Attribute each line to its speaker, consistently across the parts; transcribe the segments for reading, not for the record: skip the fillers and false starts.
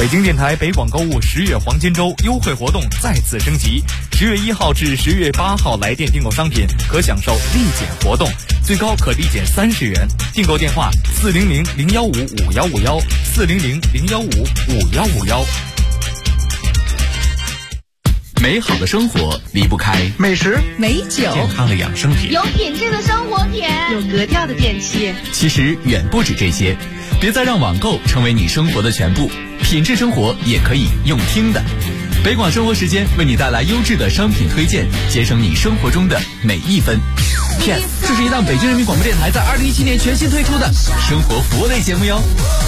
Speaker 1: 北京电台北广购物10月黄金周优惠活动再次升级，10月1号至10月8号来电订购商品可享受立减活动，最高可立减30元。订购电话400-015-5151，400-015-5151。
Speaker 2: 美好的生活离不开
Speaker 3: 美食、
Speaker 4: 美酒、
Speaker 2: 健康的养生品，
Speaker 5: 有品质的生活品，
Speaker 4: 有格调的电器。
Speaker 2: 其实远不止这些，别再让网购成为你生活的全部，品质生活也可以用听的。北广生活时间为你带来优质的商品推荐，节省你生活中的每一分。Yes， 这是一档北京人民广播电台在2017年全新推出的生活服务类节目哟。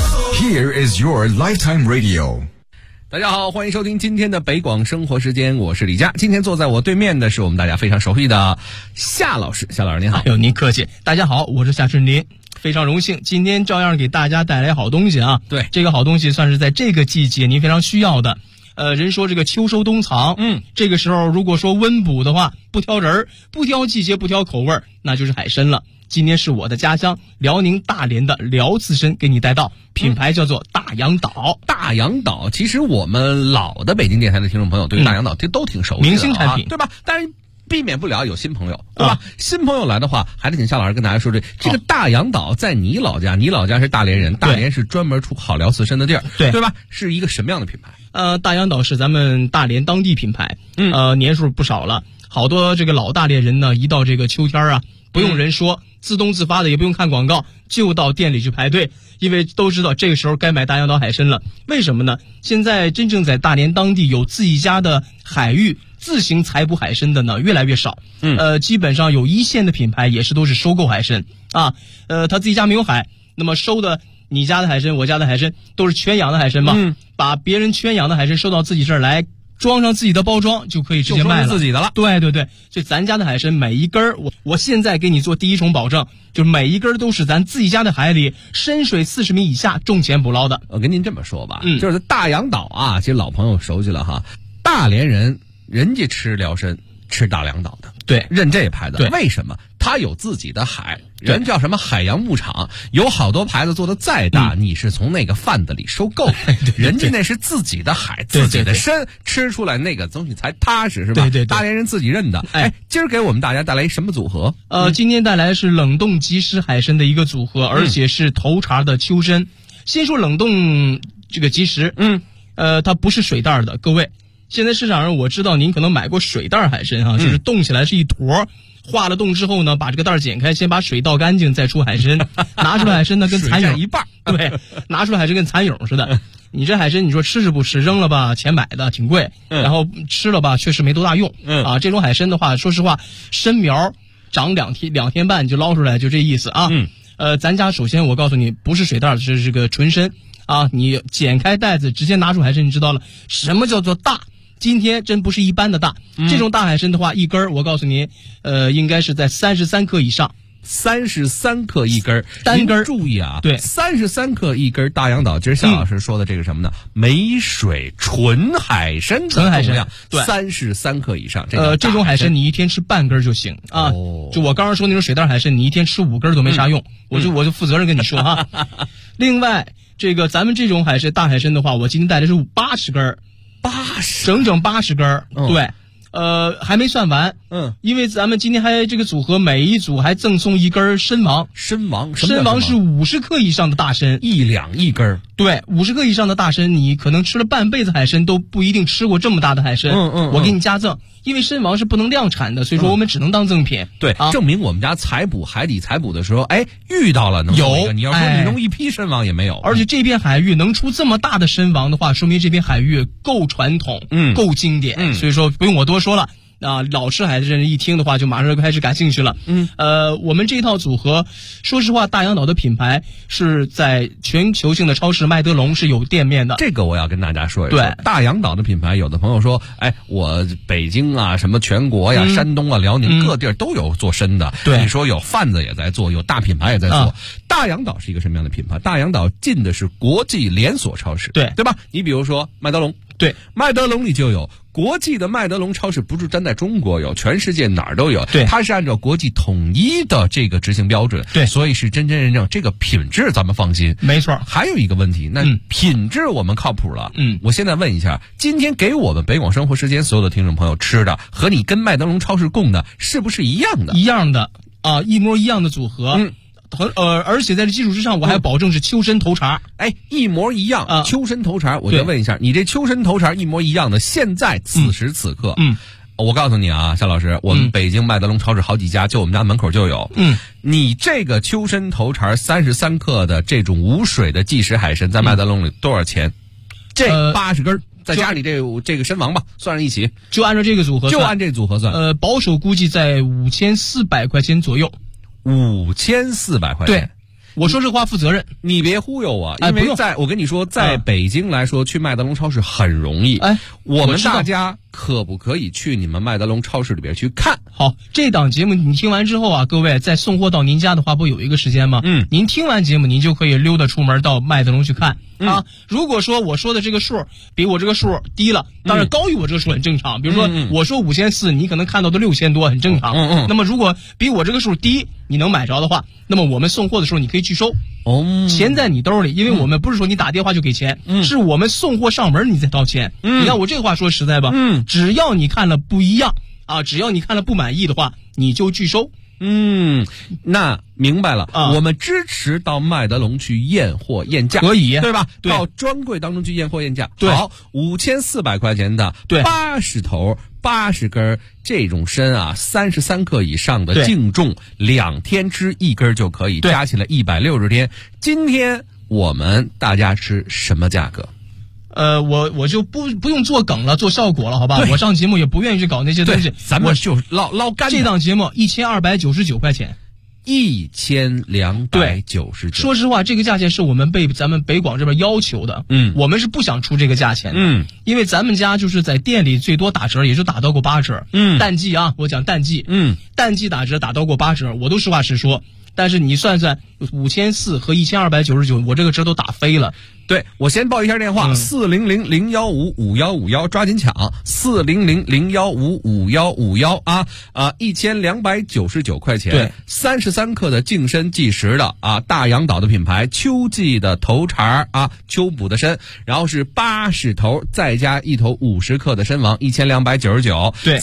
Speaker 6: Here is your lifetime radio。
Speaker 3: 大家好，欢迎收听今天的北广生活时间，我是李佳。今天坐在我对面的是我们大家非常熟悉的夏老师。夏老师您好。
Speaker 7: 哎呦，您客气。大家好，我是夏春林，非常荣幸今天照样给大家带来好东西啊。
Speaker 3: 对，
Speaker 7: 这个好东西算是在这个季节您非常需要的。人说这个秋收冬藏，这个时候如果说温补的话，不挑人，不挑季节，不挑口味，那就是海参了。今天是我的家乡辽宁大连的辽刺参给你带到，品牌叫做大洋岛。
Speaker 3: 大洋岛，其实我们老的北京电台的听众朋友对大洋岛都挺熟悉的，
Speaker 7: 明星产品，
Speaker 3: 对吧？但是避免不了有新朋友，对吧？新朋友来的话，还得请夏老师跟大家说这个大洋岛在你老家，你老家是大连人，大连是专门出好辽刺参的地儿，对吧？是一个什么样的品牌？
Speaker 7: 大洋岛是咱们大连当地品牌，年数不少了，好多这个老大连人呢，一到这个秋天啊，不用人说，自动自发的，也不用看广告，就到店里去排队，因为都知道这个时候该买大洋岛海参了。为什么呢？现在真正在大连当地有自己家的海域自行采捕海参的呢，越来越少。基本上有一线的品牌也是都是收购海参啊。他自己家没有海，那么收的你家的海参，我家的海参都是圈养的海参嘛，把别人圈养的海参收到自己这儿来，装上自己的包装就可以直接卖了，
Speaker 3: 自己的了。
Speaker 7: 对对对，所以咱家的海参每一根我现在给你做第一重保证，就是每一根都是咱自己家的海里深水40米以下种潜捕捞的。
Speaker 3: 我跟您这么说吧，就是大洋岛啊，其实老朋友熟悉了哈，大连人家吃辽参吃大洋岛的，
Speaker 7: 对，
Speaker 3: 认这牌子。
Speaker 7: 对，
Speaker 3: 为什么？他有自己的海，人叫什么海洋牧场，有好多牌子做的再大，你是从那个贩子里收购的，人家那是自己的海，自己的参，吃出来那个东西才踏实，是吧？对，大连人自己认的。今儿给我们大家带来什么组合？
Speaker 7: 今天带来是冷冻即食海参的一个组合，而且是头茬的秋参。先说冷冻这个即食，它不是水袋的，各位。现在市场上我知道您可能买过水袋海参就是冻起来是一坨，化了冻之后呢，把这个袋剪开，先把水倒干净，再出海参。拿出来海参呢，跟蚕蛹
Speaker 3: 一半，
Speaker 7: 对，拿出来海参跟蚕蛹似的。你这海参，你说吃是不吃？扔了吧，钱买的挺贵，然后吃了吧，确实没多大用。这种海参的话，说实话，参苗长2天半就捞出来，就这意思啊。咱家首先我告诉你，不是水袋，是这个纯参啊。你剪开袋子，直接拿出海参，你知道了什么叫做大。今天真不是一般的大，这种大海参的话，一根我告诉您，应该是在33克以上
Speaker 3: ，33克一根，
Speaker 7: 单根。
Speaker 3: 注意啊，
Speaker 7: 对
Speaker 3: ，33克一根大洋岛。今儿夏老师说的这个什么呢？没水纯海参，
Speaker 7: 纯海参，对
Speaker 3: ，33克以上。
Speaker 7: 这种海参你一天吃半根就行啊。就我刚刚说那种水袋海参，你一天吃5根都没啥用，我就负责任跟你说哈。另外，这个咱们这种海参大海参的话，我今天带的是80根。整整80根，对，还没算完，因为咱们今天还这个组合，每一组还赠送一根参王。参王是50克以上的大参
Speaker 3: ，1两1根。
Speaker 7: 对，50克以上的大参，你可能吃了半辈子海参都不一定吃过这么大的海参。我给你加赠，因为参王是不能量产的，所以说我们只能当赠品。
Speaker 3: 对，证明我们家海底采捕的时候，遇到了能有一个。你要说你弄一批参王也没有。
Speaker 7: 而且这片海域能出这么大的参王的话，说明这片海域够传统，够经典。所以说不用我多说了。老吃海参人一听的话，就马上就开始感兴趣了。我们这套组合，说实话，大洋岛的品牌是在全球性的超市麦德龙是有店面的。
Speaker 3: 这个我要跟大家说一说。对，大洋岛的品牌，有的朋友说，我北京啊，什么全国呀、山东啊、辽宁各地儿都有做参的。对，你说有贩子也在做，有大品牌也在做。大洋岛是一个什么样的品牌？大洋岛进的是国际连锁超市，对吧？你比如说麦德龙。
Speaker 7: 对，
Speaker 3: 麦德龙里就有。国际的麦德龙超市不是单在中国有，全世界哪儿都有。
Speaker 7: 对，
Speaker 3: 它是按照国际统一的这个执行标准。
Speaker 7: 对，
Speaker 3: 所以是真真正正这个品质咱们放心。
Speaker 7: 没错。
Speaker 3: 还有一个问题，那品质我们靠谱了。我现在问一下，今天给我们北广生活时间所有的听众朋友吃的，和你跟麦德龙超市供的是不是一样的？
Speaker 7: 一样的啊，一模一样的组合。而且在这基础之上，我还保证是秋参头茬。
Speaker 3: 一模一样啊！秋参头茬，我就问一下，你这秋参头茬一模一样的，现在此时此刻，我告诉你啊，夏老师，我们北京麦德龙超市好几家，就我们家门口就有。你这个秋参头茬33克的这种无水的即食海参，在麦德龙里多少钱？这80根。再加你这个参王吧，算上一起，
Speaker 7: 就按照这个组合算，
Speaker 3: 就按这组合算。
Speaker 7: 保守估计在5400块钱左右。
Speaker 3: 5400块钱。
Speaker 7: 对，我说这话负责任，
Speaker 3: 你别忽悠我，因为我跟你说，在北京来说，去麦德龙超市很容易。我们大家可不可以去你们麦德龙超市里边去看？
Speaker 7: 好，这档节目你听完之后啊，各位在送货到您家的话，不有一个时间吗？您听完节目，您就可以溜达出门到麦德龙去看。如果说我说的这个数比我这个数低了，当然高于我这个数很正常。比如说我说5400，你可能看到的6000多，很正常。那么如果比我这个数低，你能买着的话，那么我们送货的时候你可以拒收。钱在你兜里，因为我们不是说你打电话就给钱，是我们送货上门你再掏钱。你看我这话说实在吧，只要你看了不一样啊，只要你看了不满意的话，你就拒收。
Speaker 3: 那明白了我们支持到麦德龙去验货验价，
Speaker 7: 可以，
Speaker 3: 对吧？
Speaker 7: 对，
Speaker 3: 到专柜当中去验货验价。
Speaker 7: 对，
Speaker 3: 好，5400块钱的，对，80头80根这种参啊，33克以上的净重，2天吃1根就可以，加起来160天。今天我们大家吃什么价格？
Speaker 7: 我就不用做梗了，做效果了，好吧？我上节目也不愿意去搞那些东西，
Speaker 3: 咱们就捞干。
Speaker 7: 这档节目1299块钱
Speaker 3: ，1299。
Speaker 7: 说实话，这个价钱是我们被咱们北广这边要求的。我们是不想出这个价钱的。因为咱们家就是在店里最多打折，也就打到过8折。淡季啊，我讲淡季。淡季打折打到过8折，我都实话实说。但是你算算5400和1299，我这个折都打飞了。
Speaker 3: 对，我先报一下电话，400-015-5151，抓紧抢，400-015-5151啊，1299块钱，对，33克的净参即食的啊，大洋岛的品牌，秋季的头茬啊，秋补的参，然后是80头，再加1头50克的参王，1299，
Speaker 7: 对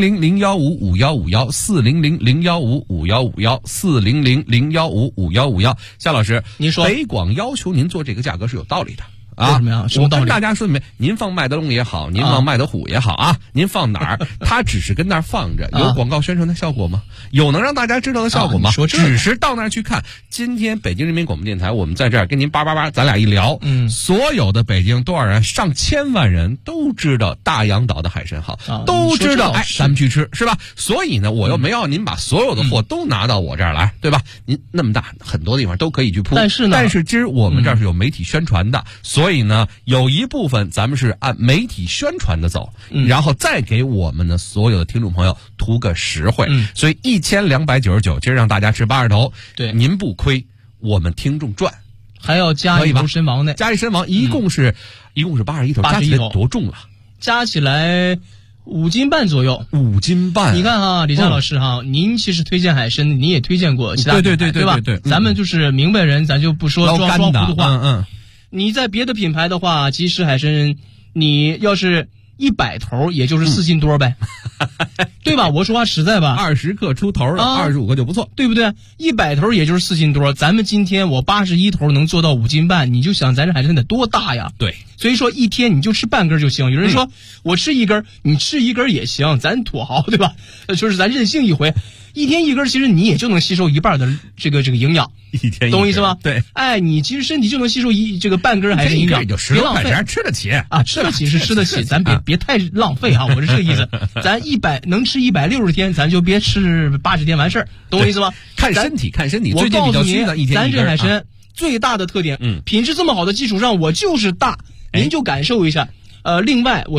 Speaker 3: ，400-015-5151，400-015-5151，400-015-5151。夏老师，
Speaker 7: 您说，
Speaker 3: 北广要求您做这个价格是有道理的。
Speaker 7: 为什么呀？
Speaker 3: 我跟大家说明，您放麦德龙也好，您放麦德虎也好啊，您放哪儿，它只是跟那儿放着，有广告宣传的效果吗？有能让大家知道的效果吗？只是到那儿去看。今天北京人民广播电台，我们在这儿跟您叭叭叭，咱俩一聊，所有的北京多少人，上千万人都知道大洋岛的海参好，都知道，咱们去吃是吧？所以呢，我又没要您把所有的货都拿到我这儿来，对吧？您那么大，很多地方都可以去铺，但是今儿我们这儿是有媒体宣传的，所以呢，有一部分咱们是按媒体宣传的走，然后再给我们的所有的听众朋友图个实惠。所以1299，今儿让大家吃80头，
Speaker 7: 对，
Speaker 3: 您不亏，我们听众赚，
Speaker 7: 还要加一头参王呢，
Speaker 3: 加一参王，一共是81头，加起来多重了？
Speaker 7: 加起来5斤半左右
Speaker 3: ，5斤半。
Speaker 7: 你看哈，李佳老师哈，您其实推荐海参，您也推荐过其他品牌，对吧？咱们就是明白人，咱就不说装糊涂话。你在别的品牌的话，即食海参，你要是100头，也就是4斤多呗，对吧？我说话实在吧
Speaker 3: ，20克出头的，25克就不错，
Speaker 7: 对不对？100头也就是4斤多，咱们今天我81头能做到5斤半，你就想咱这海参得多大呀？
Speaker 3: 对，
Speaker 7: 所以说一天你就吃半根就行。有人说我吃1根，你吃1根也行，咱土豪对吧？就是咱任性一回。一天1根，其实你也就能吸收1半的这个营养，懂我意思吗？
Speaker 3: 对，
Speaker 7: 你其实身体就能吸收这个半根海参营养，
Speaker 3: 别浪费，吃得起
Speaker 7: 啊，吃得起是吃得起，咱别太浪费啊，我是这个意思。咱能吃160天，咱就别吃80天完事儿，懂我意思吗？
Speaker 3: 看身体，
Speaker 7: 我告诉你，咱这海参最大的特点，品质这么好的基础上，我就是大，您就感受一下。另外我说一下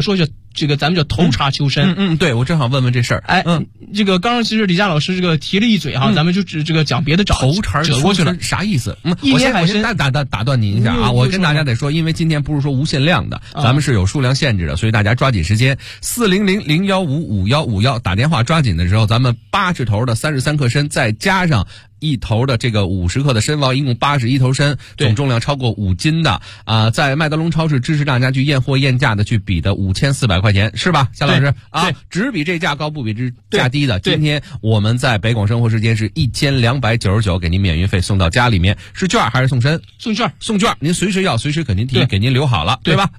Speaker 7: 这个咱们叫头茬秋参。
Speaker 3: 对，我正好问问这事儿。
Speaker 7: 这个刚刚其实李佳老师这个提了一嘴哈，咱们就这个讲别的
Speaker 3: 头茬
Speaker 7: 折过去了，
Speaker 3: 啥意思？
Speaker 7: 一年海参。
Speaker 3: 我先打断您一下啊，我跟大家得说，因为今天不是说无限量的，咱们是有数量限制的，所以大家抓紧时间，400-015-5151打电话抓紧的时候，咱们80头的33克参，再加上1头的这个50克的参王，一共81头参，总重量超过5斤的在麦德龙超市支持大家去验货验价的去比的5400块钱，是吧，夏老师啊？只比这价高不比这价低的。今天我们在北广生活时间是1299，给您免运费送到家里面，是券还是送参？送券，您随时要随时给您提，给您留好了，对吧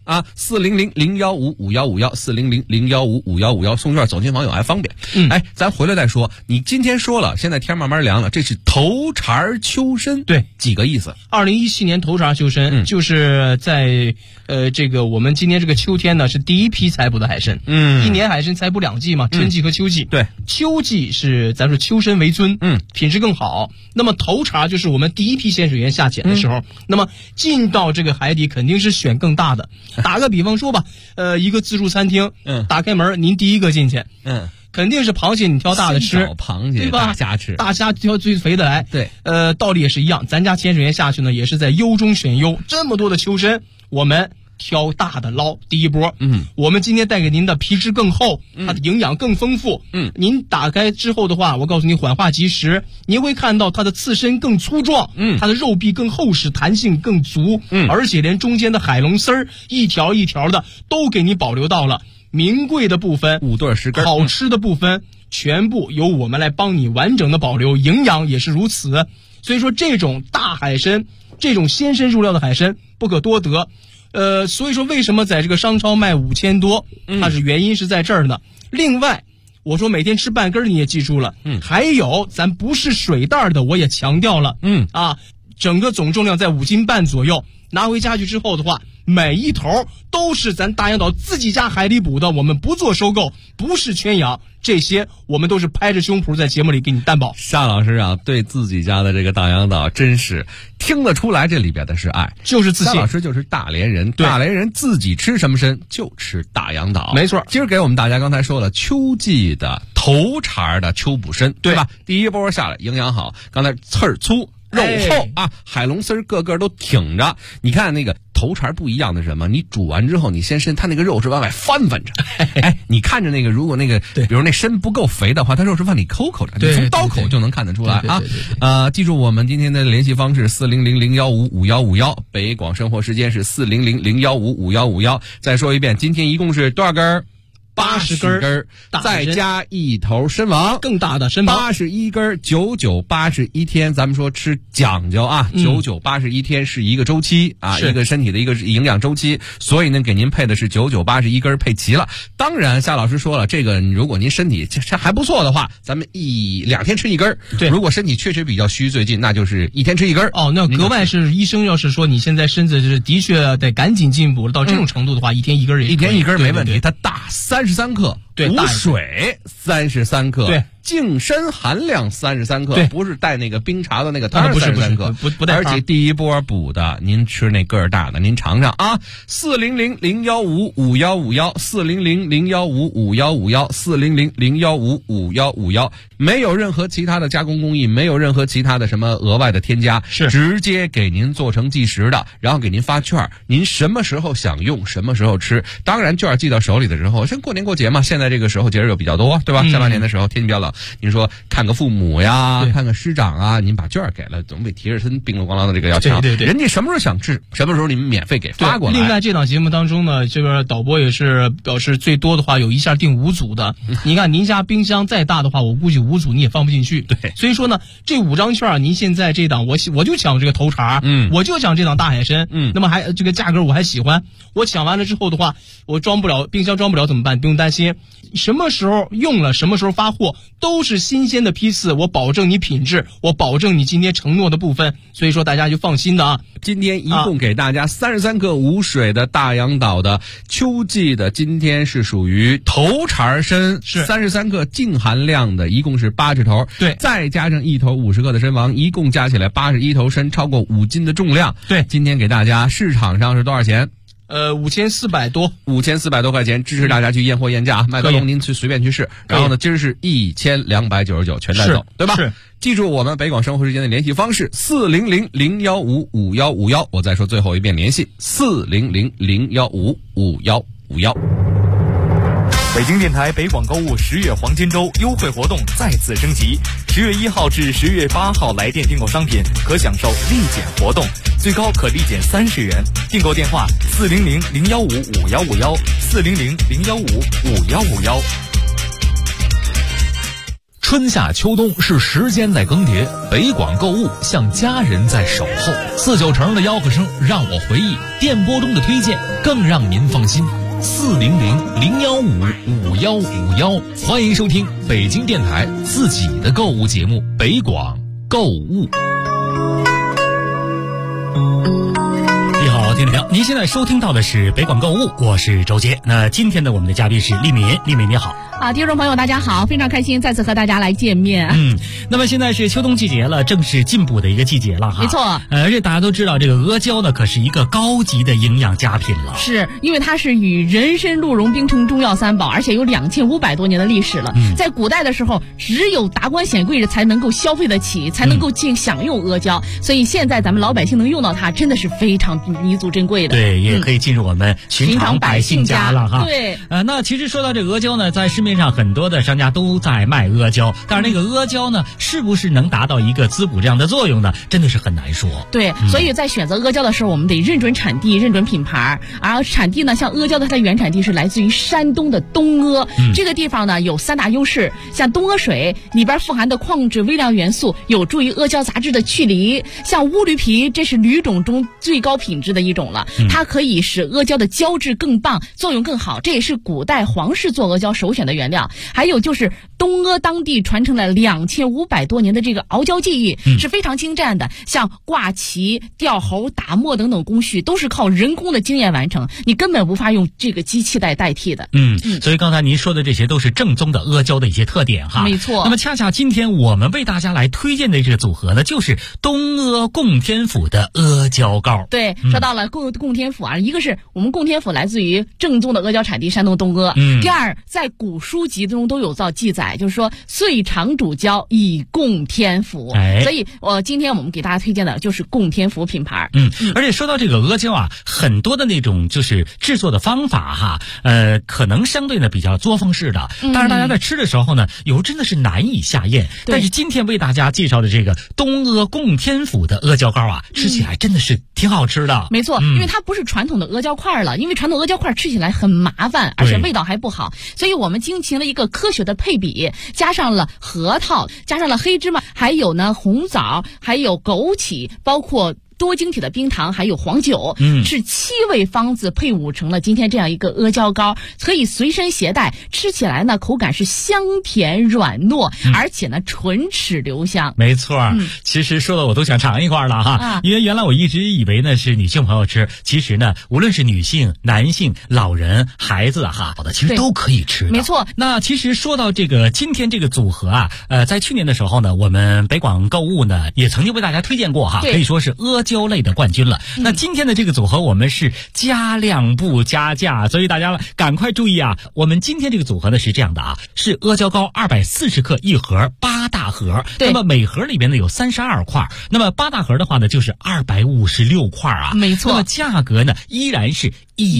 Speaker 3: ？400-015-5151，400-015-5151，送券走亲访友还方便。咱回来再说。你今天说了，现在天慢慢凉了，这是头茬秋参，
Speaker 7: 对，
Speaker 3: 几个意思
Speaker 7: ？2017年头茬秋参，就是在这个我们今年这个秋天呢，是第一批采捕的海参。一年海参采捕2季嘛，春季和秋季。 对，秋季是咱说秋参为尊，品质更好。那么头茬就是我们第一批潜水员下潜的时候，那么进到这个海底肯定是选更大的。打个比方说吧，一个自助餐厅，打开门，您第一个进去，肯定是螃蟹，你挑大的吃，
Speaker 3: 螃蟹
Speaker 7: 对吧？
Speaker 3: 大虾吃，
Speaker 7: 大虾挑最肥的来。
Speaker 3: 对，
Speaker 7: 道理也是一样。咱家潜水员下去呢，也是在优中选优，这么多的秋参，我们挑大的捞。第一波，我们今天带给您的皮质更厚，它的营养更丰富。您打开之后的话，我告诉你缓化即食，您会看到它的刺身更粗壮，它的肉壁更厚实，弹性更足，而且连中间的海龙丝儿一条一条的都给你保留到了。名贵的部分
Speaker 3: 5对10根，
Speaker 7: 好吃的部分全部由我们来帮你完整的保留，营养也是如此。所以说这种大海参，这种鲜参入料的海参不可多得。所以说为什么在这个商超卖5000多，它是原因是在这儿呢。另外我说每天吃半根你也记住了，还有咱不是水袋的我也强调了，整个总重量在5斤半左右，拿回家去之后的话，每一头都是咱大洋岛自己家海里捕的，我们不做收购，不是圈养，这些我们都是拍着胸脯在节目里给你担保。
Speaker 3: 夏老师啊，对自己家的这个大洋岛真是听得出来，这里边的是爱，
Speaker 7: 就是自信。
Speaker 3: 夏老师就是大连人，大连人自己吃什么参就吃大洋岛，
Speaker 7: 没错。
Speaker 3: 今儿给我们大家刚才说了秋季的头茬的秋捕参，对吧？第一波下来营养好，刚才刺儿粗肉厚海龙丝个个都挺着。你看那个头茬不一样的是什么？你煮完之后，你先伸，它那个肉是往外翻着。你看着那个，如果那个，比如那参不够肥的话，它肉是往里抠着，你从刀口就能看得出来啊。记住我们今天的联系方式400-015-5151，北广生活时间是400-015-5151。再说一遍，今天一共是多少根？80根，再加1头参王，
Speaker 7: 更大的参王
Speaker 3: ，81根，9981天。咱们说吃讲究啊，9981天是一个周期啊，一个身体的一个营养周期，所以呢，给您配的是9981根配齐了。当然，夏老师说了，这个如果您身体这还不错的话，咱们2天吃1根。对，如果身体确实比较虚，最近那就是1天吃1根。
Speaker 7: 那格外是医生要是说你现在身子是的确得赶紧进补到这种程度的话，1天1根也
Speaker 3: 1天1根没问题。它大33克，无水33克，
Speaker 7: 对，
Speaker 3: 净参含量33克，
Speaker 7: 对，
Speaker 3: 不是带那个冰茶的那个汤33克，
Speaker 7: 不带。
Speaker 3: 而且第一波补的，您吃那个儿大的，您尝尝啊！400-015-5151，400-015-5151，400-015-5151，没有任何其他的加工工艺，没有任何其他的什么额外的添加，
Speaker 7: 是
Speaker 3: 直接给您做成即食的，然后给您发券，您什么时候想用什么时候吃。当然券寄到手里的时候，像过年过节嘛，现在这个时候节日又比较多，对吧？下半年的时候天气比较冷，您说看个父母呀，看个师长啊，您把券给了，总比提着身叮了咣啷的这个要强。
Speaker 7: 对，
Speaker 3: 人家什么时候想吃，什么时候你们免费给发过来。
Speaker 7: 另外这档节目当中呢，这个导播也是表示最多的话有一下订5组的。你看您家冰箱再大的话，我估计5组你也放不进去。
Speaker 3: 对，
Speaker 7: 所以说呢，这5张券您现在这档我就抢这个头茬，我就抢这档大海参，那么还这个价格我还喜欢。我抢完了之后的话，我装不了冰箱装不了怎么办？不用担心，什么时候用了什么时候发货，都是新鲜的批次，我保证你品质，我保证你今天承诺的部分，所以说大家就放心的啊。
Speaker 3: 今天一共给大家33克无水的大洋岛的秋季的，今天是属于头茬参，是33克净含量的，一共是80头，
Speaker 7: 对，
Speaker 3: 再加上1头50克的参王，一共加起来81头参，超过5斤的重量。
Speaker 7: 对，
Speaker 3: 今天给大家市场上是多少钱？
Speaker 7: 5400多
Speaker 3: ，5400多块钱，支持大家去验货验价啊！麦德龙您去随便去试，然后呢，今儿是1299全带走，对吧？
Speaker 7: 是。
Speaker 3: 记住我们北广生活时间的联系方式：400-015-5151。我再说最后一遍联系：400-015-5151。
Speaker 1: 北京电台北广购物10月黄金周优惠活动再次升级，10月1号至10月8号来电订购商品可享受立减活动，最高可立减30元。订购电话400-015-5151，400-015-5151。
Speaker 2: 春夏秋冬是时间在更迭，北广购物像家人在守候。49成的吆喝声让我回忆，电波中的推荐更让您放心。400-015-5151，欢迎收听北京电台自己的购物节目《北广购物》。
Speaker 4: 你好，听众朋友，您现在收听到的是北广购物，我是周杰。那今天的我们的嘉宾是丽敏，丽敏你好。
Speaker 5: 听众朋友大家好，非常开心再次和大家来见面。
Speaker 4: 那么现在是秋冬季节了，正是进补的一个季节了哈。
Speaker 5: 没错，
Speaker 4: 而且大家都知道这个阿胶呢，可是一个高级的营养佳品了。
Speaker 5: 是因为它是与人参、鹿茸并称中药三宝，而且有2500多年的历史了。在古代的时候，只有达官显贵才能够消费得起，才能够享用阿胶，所以现在咱们老百姓能用到它，真的是非常弥足珍贵的。
Speaker 4: 对，也可以进入我们寻常百姓家了哈。
Speaker 5: 对，
Speaker 4: 那其实说到这个阿胶呢，在市面上很多的商家都在卖阿胶，但是那个阿胶呢，是不是能达到一个滋补这样的作用呢？真的是很难说。
Speaker 5: 对，所以在选择阿胶的时候，我们得认准产地、认准品牌。而产地呢，像阿胶的它的原产地是来自于山东的东阿，这个地方呢有3大优势，像东阿水里边富含的矿质微量元素，有助于阿胶杂质的去离。像乌驴皮，这是驴种中最高品质的一种了，它可以使阿胶的胶质更棒，作用更好，这也是古代皇室做阿胶首选的原料。还有就是东阿当地传承了2500多年的这个熬胶技艺，是非常精湛的，像挂旗、吊喉、打磨等等工序都是靠人工的经验完成，你根本无法用这个机器来代替的。
Speaker 4: 所以刚才您说的这些都是正宗的阿胶的一些特点哈。
Speaker 5: 没错。
Speaker 4: 那么恰恰今天我们为大家来推荐的这个组合呢，就是东阿供天府的阿胶膏。
Speaker 5: 对，说到了供天府啊，一个是我们供天府来自于正宗的阿胶产地山东东阿，第二在古书籍中都有记载，就是说岁长主胶以供天府，所以今天我们给大家推荐的就是供天府品牌。
Speaker 4: 而且说到这个阿胶啊，很多的那种就是制作的方法哈，可能相对呢比较作风式的，但是大家在吃的时候呢，有时候真的是难以下咽。但是今天为大家介绍的这个东阿供天府的阿胶膏啊，吃起来真的是挺好吃的。
Speaker 5: 没错，因为它不是传统的阿胶块了，因为传统阿胶块吃起来很麻烦，而且味道还不好，所以我们进行了一个科学的配比，加上了核桃，加上了黑芝麻，还有呢红枣，还有枸杞，包括多晶体的冰糖，还有黄酒，是7味方子配伍成了今天这样一个阿胶膏，可以随身携带，吃起来呢口感是香甜软糯，而且呢唇齿留香。
Speaker 4: 没错，其实说的我都想尝一块了哈，因为原来我一直以为呢是女性朋友吃，其实呢无论是女性、男性、老人、孩子哈，好的其实都可以吃的。
Speaker 5: 没错。
Speaker 4: 那其实说到这个今天这个组合啊，在去年的时候呢，我们北广购物呢也曾经为大家推荐过哈，可以说是阿胶类的冠军了。那今天的这个组合我们是加量不加价，所以大家赶快注意啊！我们今天这个组合呢是这样的啊，是阿胶膏240克一盒，8大盒，那么每盒里边呢有32块，那么8大盒的话呢就是256块啊，
Speaker 5: 没错。
Speaker 4: 那么价格呢依然是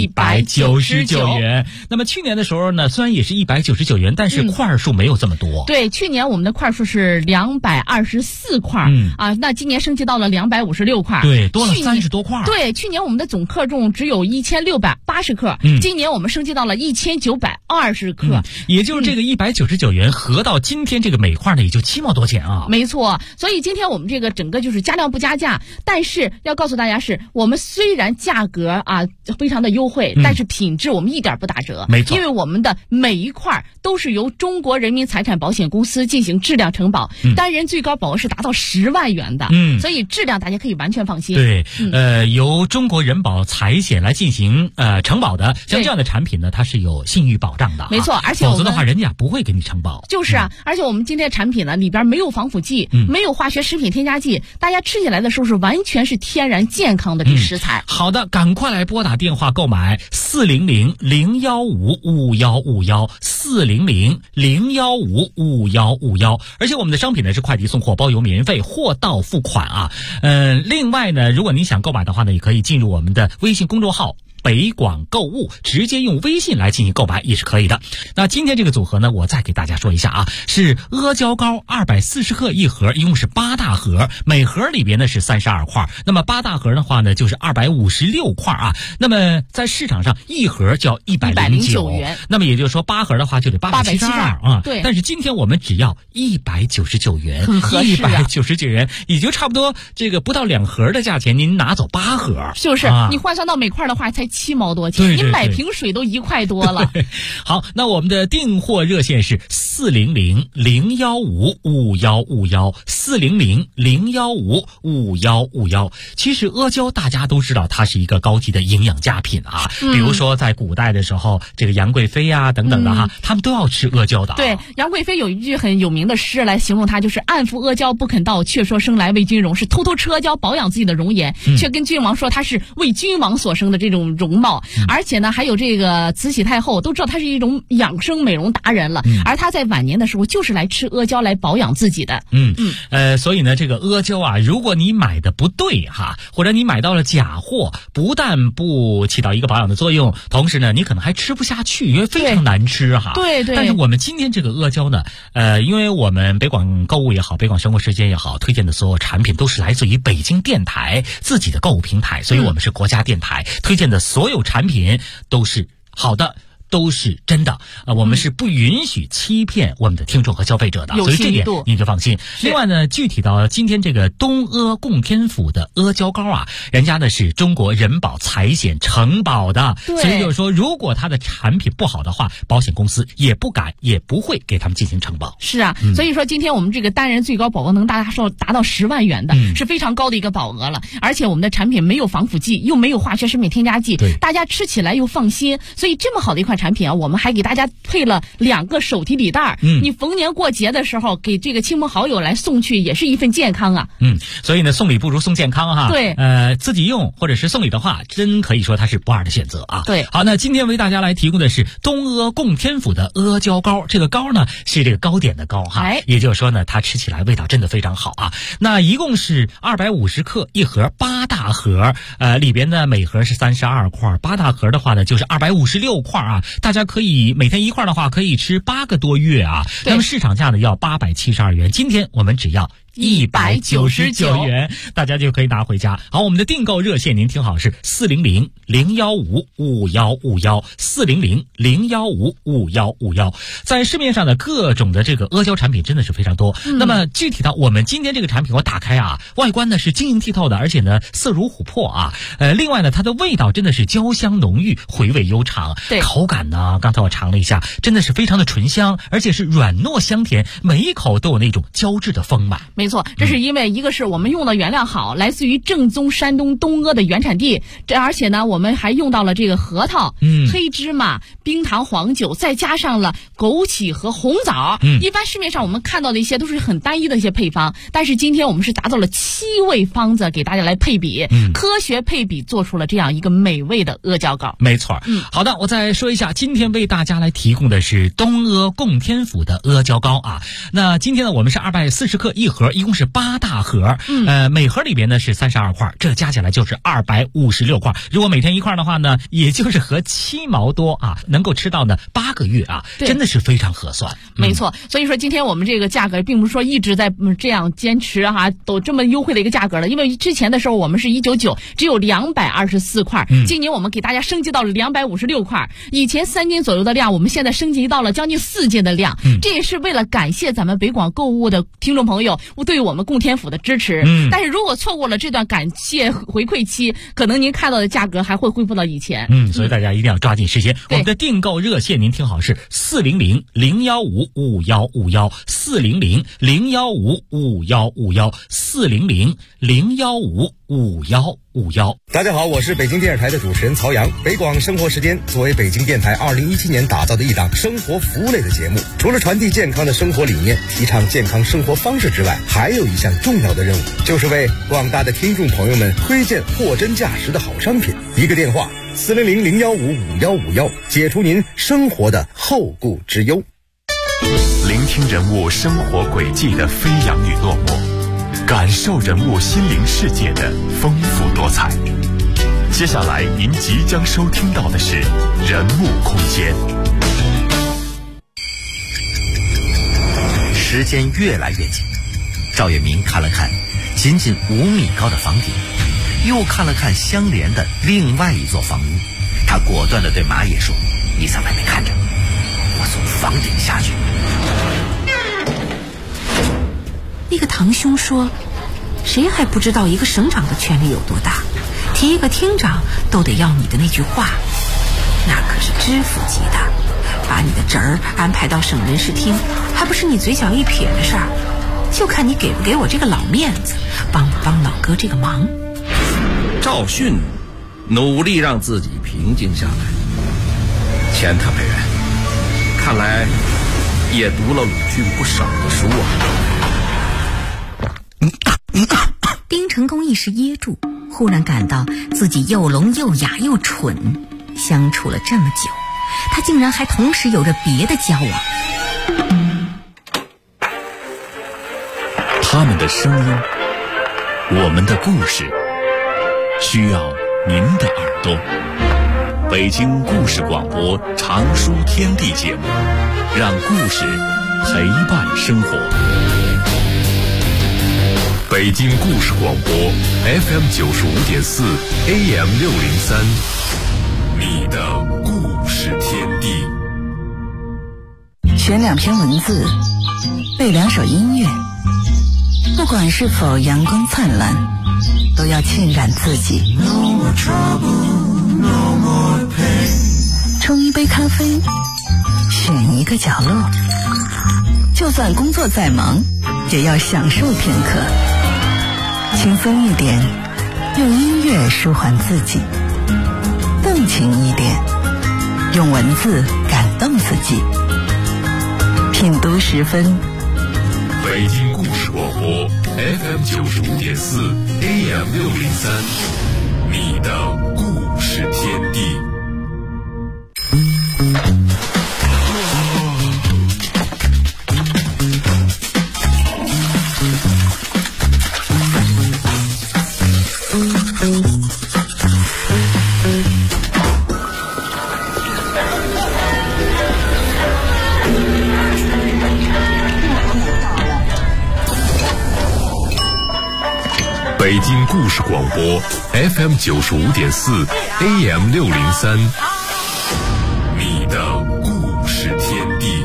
Speaker 4: 199元。那么去年的时候呢，虽然也是199元，但是块数没有这么多。
Speaker 5: 对，去年我们的块数是224块，那今年升级到了256块，
Speaker 4: 对，多了30多块。
Speaker 5: 对，去年我们的总克重只有1680克，今年我们升级到了1920克，
Speaker 4: 也就是这个199元合到今天这个每块呢也就7毛多钱啊。
Speaker 5: 没错，所以今天我们这个整个就是加量不加价，但是要告诉大家是我们虽然价格非常的优惠，但是品质我们一点不打折。
Speaker 4: 没错，
Speaker 5: 因为我们的每一块都是由中国人民财产保险公司进行质量承保，单人最高保额是达到10万元的，所以质量大家可以完全放放心。
Speaker 4: 对，由中国人保财险来进行承保的，像这样的产品呢，它是有信誉保障的。
Speaker 5: 没错，而且
Speaker 4: 否则的话，人家不会给你承保。
Speaker 5: 就是啊，而且我们今天的产品呢，里边没有防腐剂，没有化学食品添加剂，大家吃起来的时候是完全是天然健康的这食材。
Speaker 4: 好的，赶快来拨打电话购买400-015-5151，400-015-5151，而且我们的商品呢是快递送货，包邮免运费，货到付款啊。另外呢，如果您想购买的话呢，也可以进入我们的微信公众号北广购物，直接用微信来进行购买也是可以的。那今天这个组合呢，我再给大家说一下啊，是阿胶糕240克一盒，一共是8大盒，每盒里边呢是32块，那么8大盒的话呢就是256块啊。那么在市场上一盒就要109
Speaker 5: 元，
Speaker 4: 那么也就是说8盒的话就得872啊。
Speaker 5: 对，
Speaker 4: 但是今天我们只要199元，
Speaker 5: 很合适啊
Speaker 4: ，199元也就差不多这个不到2盒的价钱，您拿走8盒，
Speaker 5: 就是你换算到每块的话才7毛多钱，
Speaker 4: 对对对，
Speaker 5: 你买瓶水都1块多了。
Speaker 4: 好，那我们的订货热线是400-015-5151，400-015-5151。其实阿胶大家都知道，它是一个高级的营养佳品啊。比如说在古代的时候，这个杨贵妃啊等等的哈，他们都要吃阿胶的。
Speaker 5: 对，杨贵妃有一句很有名的诗来形容她，就是暗服阿胶不肯到，却说生来为君荣，是偷偷吃阿胶保养自己的容颜，却跟君王说她是为君王所生的这种容貌。而且呢，还有这个慈禧太后都知道她是一种养生美容达人了，而她在晚年的时候就是来吃阿胶来保养自己的。
Speaker 4: 所以呢，这个阿胶啊，如果你买的不对哈，或者你买到了假货，不但不起到一个保养的作用，同时呢，你可能还吃不下去，因为非常难吃哈。
Speaker 5: 对。
Speaker 4: 但是我们今天这个阿胶呢，因为我们北广购物也好，北广生活时间也好，推荐的所有产品都是来自于北京电台自己的购物平台，所以我们是国家电台推荐的所有产品都是好的，都是真的，我们是不允许欺骗我们的听众和消费者的，所以这点您就放心。另外呢，具体到今天这个东阿供天府的阿胶糕啊，人家呢是中国人保财险承保的，所以就是说，如果他的产品不好的话，保险公司也不敢也不会给他们进行承保。
Speaker 5: 是啊，所以说今天我们这个单人最高保额能达到10万元的，是非常高的一个保额了。而且我们的产品没有防腐剂，又没有化学食品添加剂，大家吃起来又放心。所以这么好的一款产品啊，我们还给大家配了2个手提礼袋，你逢年过节的时候给这个亲朋好友来送去，也是一份健康啊。
Speaker 4: 所以呢，送礼不如送健康哈。
Speaker 5: 对，
Speaker 4: 自己用或者是送礼的话，真可以说它是不二的选择啊。
Speaker 5: 对，
Speaker 4: 好，那今天为大家来提供的是东阿供天府的阿胶糕，这个糕呢是这个糕点的糕哈，也就是说呢，它吃起来味道真的非常好啊。那一共是250克一盒，8大盒，里边呢每盒是32块，8大盒的话呢就是256块啊。大家可以每天1块的话，可以吃8个多月啊。那么市场价呢要872元，今天我们只要199元，大家就可以拿回家。好，我们的订购热线您听好是400-015-5151，400-015-5151。在市面上的各种的这个阿胶产品真的是非常多。那么具体到我们今天这个产品，我打开啊，外观呢是晶莹剔透的，而且呢色如琥珀啊。另外呢，它的味道真的是焦香浓郁，回味悠长。
Speaker 5: 对，
Speaker 4: 口感呢，刚才我尝了一下，真的是非常的醇香，而且是软糯香甜，每一口都有那种胶质的丰满。
Speaker 5: 没错，这是因为一个是我们用的原料好，来自于正宗山东东阿的原产地，而且呢，我们还用到了这个核桃、黑芝麻、冰糖、黄酒，再加上了枸杞和红枣。一般市面上我们看到的一些都是很单一的一些配方，但是今天我们是达到了7味方子给大家来配比，科学配比做出了这样一个美味的阿胶糕。
Speaker 4: 没错。好的，我再说一下，今天为大家来提供的是东阿供天府的阿胶糕啊。那今天呢，我们是240克一盒，一共是8大盒，每盒里边呢是32块，这加起来就是256块。如果每天1块的话呢，也就是合7毛多啊，能够吃到呢8个月啊，真的是非常合算。
Speaker 5: 没错，所以说今天我们这个价格并不是说一直在这样坚持哈，都这么优惠的一个价格了。因为之前的时候我们是199，只有224块，今年我们给大家升级到了256块。以前3斤左右的量，我们现在升级到了将近4斤的量，这也是为了感谢咱们北广购物的听众朋友， 对我们供天府的支持。但是如果错过了这段感谢回馈期，可能您看到的价格还会恢复到以前。
Speaker 4: 所以大家一定要抓紧时间。我们的订购热线您听好，是400-015-5151，400-015-5151，400-015-5151。
Speaker 8: 大家好，我是北京电视台的主持人曹阳。北广生活时间作为北京电台2017年打造的一档生活服务类的节目，除了传递健康的生活理念，提倡健康生活方式之外，还有一项重要的任务，就是为广大的听众朋友们推荐货真价实的好商品。一个电话400-015-5151，解除您生活的后顾之忧。
Speaker 9: 聆听人物生活轨迹的飞扬与落寞，感受人物心灵世界的丰富多彩。接下来您即将收听到的是人物空间。
Speaker 10: 时间越来越近，赵月明看了看仅仅5米高的房顶，又看了看相连的另外一座房屋，他果断地对马野说：“你在外面看着，我从房顶下去。”
Speaker 11: 那个堂兄说，谁还不知道一个省长的权力有多大，提一个厅长都得要你的那句话，那可是知府级的，把你的侄儿安排到省人事厅，还不是你嘴角一撇的事儿，就看你给不给我这个老面子，帮不帮老哥这个忙。
Speaker 12: 赵迅努力让自己平静下来，钱他赔人，看来也读了鲁迅不少的书啊。
Speaker 11: 丁成功一时噎住，忽然感到自己又聋又哑又蠢，相处了这么久，他竟然还同时有着别的交往。
Speaker 9: 他们的声音，我们的故事，需要您的耳朵。北京故事广播常书天地节目，让故事陪伴生活。北京故事广播 FM 95.4 AM 603，你的故事天地。
Speaker 13: 选2篇文字，背2首音乐，不管是否阳光灿烂，都要浸染自己。冲一杯咖啡，选一个角落，就算工作再忙，也要享受片刻。轻松一点，用音乐舒缓自己；动情一点，用文字感动自己。品读10分。
Speaker 9: 北京故事广播 FM 95.4 AM 603，你的故事天地。北京故事广播 FM 95.4 AM 603，你的故事天地。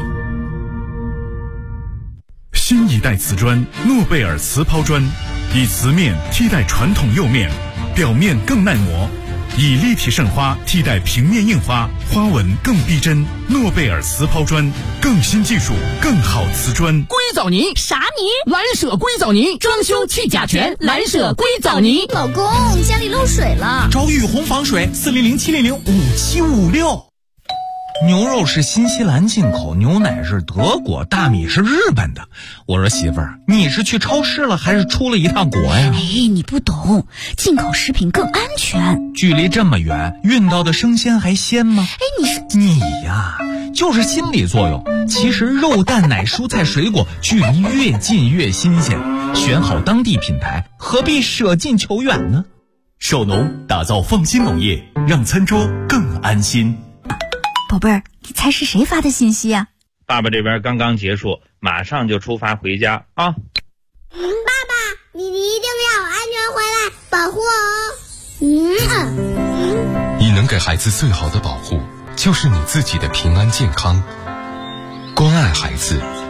Speaker 14: 新一代瓷砖诺贝尔瓷抛砖，以瓷面替代传统釉面，表面更耐磨，以立体渗花替代平面印花，花纹更逼真。诺贝尔瓷抛砖，更新技术，更好瓷砖。
Speaker 15: 硅藻泥啥泥？蓝舍硅藻泥，装修去甲醛，蓝舍硅藻泥。
Speaker 16: 老公，家里漏水了，
Speaker 17: 找雨虹防水，400-700-5756。牛肉是新西兰进口，牛奶是德国，大米是日本的。我说媳妇儿，你是去超市了还是出了一趟国呀？
Speaker 16: 哎，你不懂，进口食品更安全。
Speaker 17: 距离这么远，运到的生鲜还鲜吗？
Speaker 16: 哎，
Speaker 17: 你呀，就是心理作用。其实肉蛋奶蔬菜水果距离越近越新鲜，选好当地品牌，何必舍近求远呢？
Speaker 9: 守农打造放心农业，让餐桌更安心。
Speaker 16: 宝贝儿，你猜是谁发的信息啊？
Speaker 18: 爸爸这边刚刚结束，马上就出发回家啊！
Speaker 19: 爸爸，你一定要安全回来，保护我哦。
Speaker 20: 你能给孩子最好的保护，就是你自己的平安健康。关爱孩子，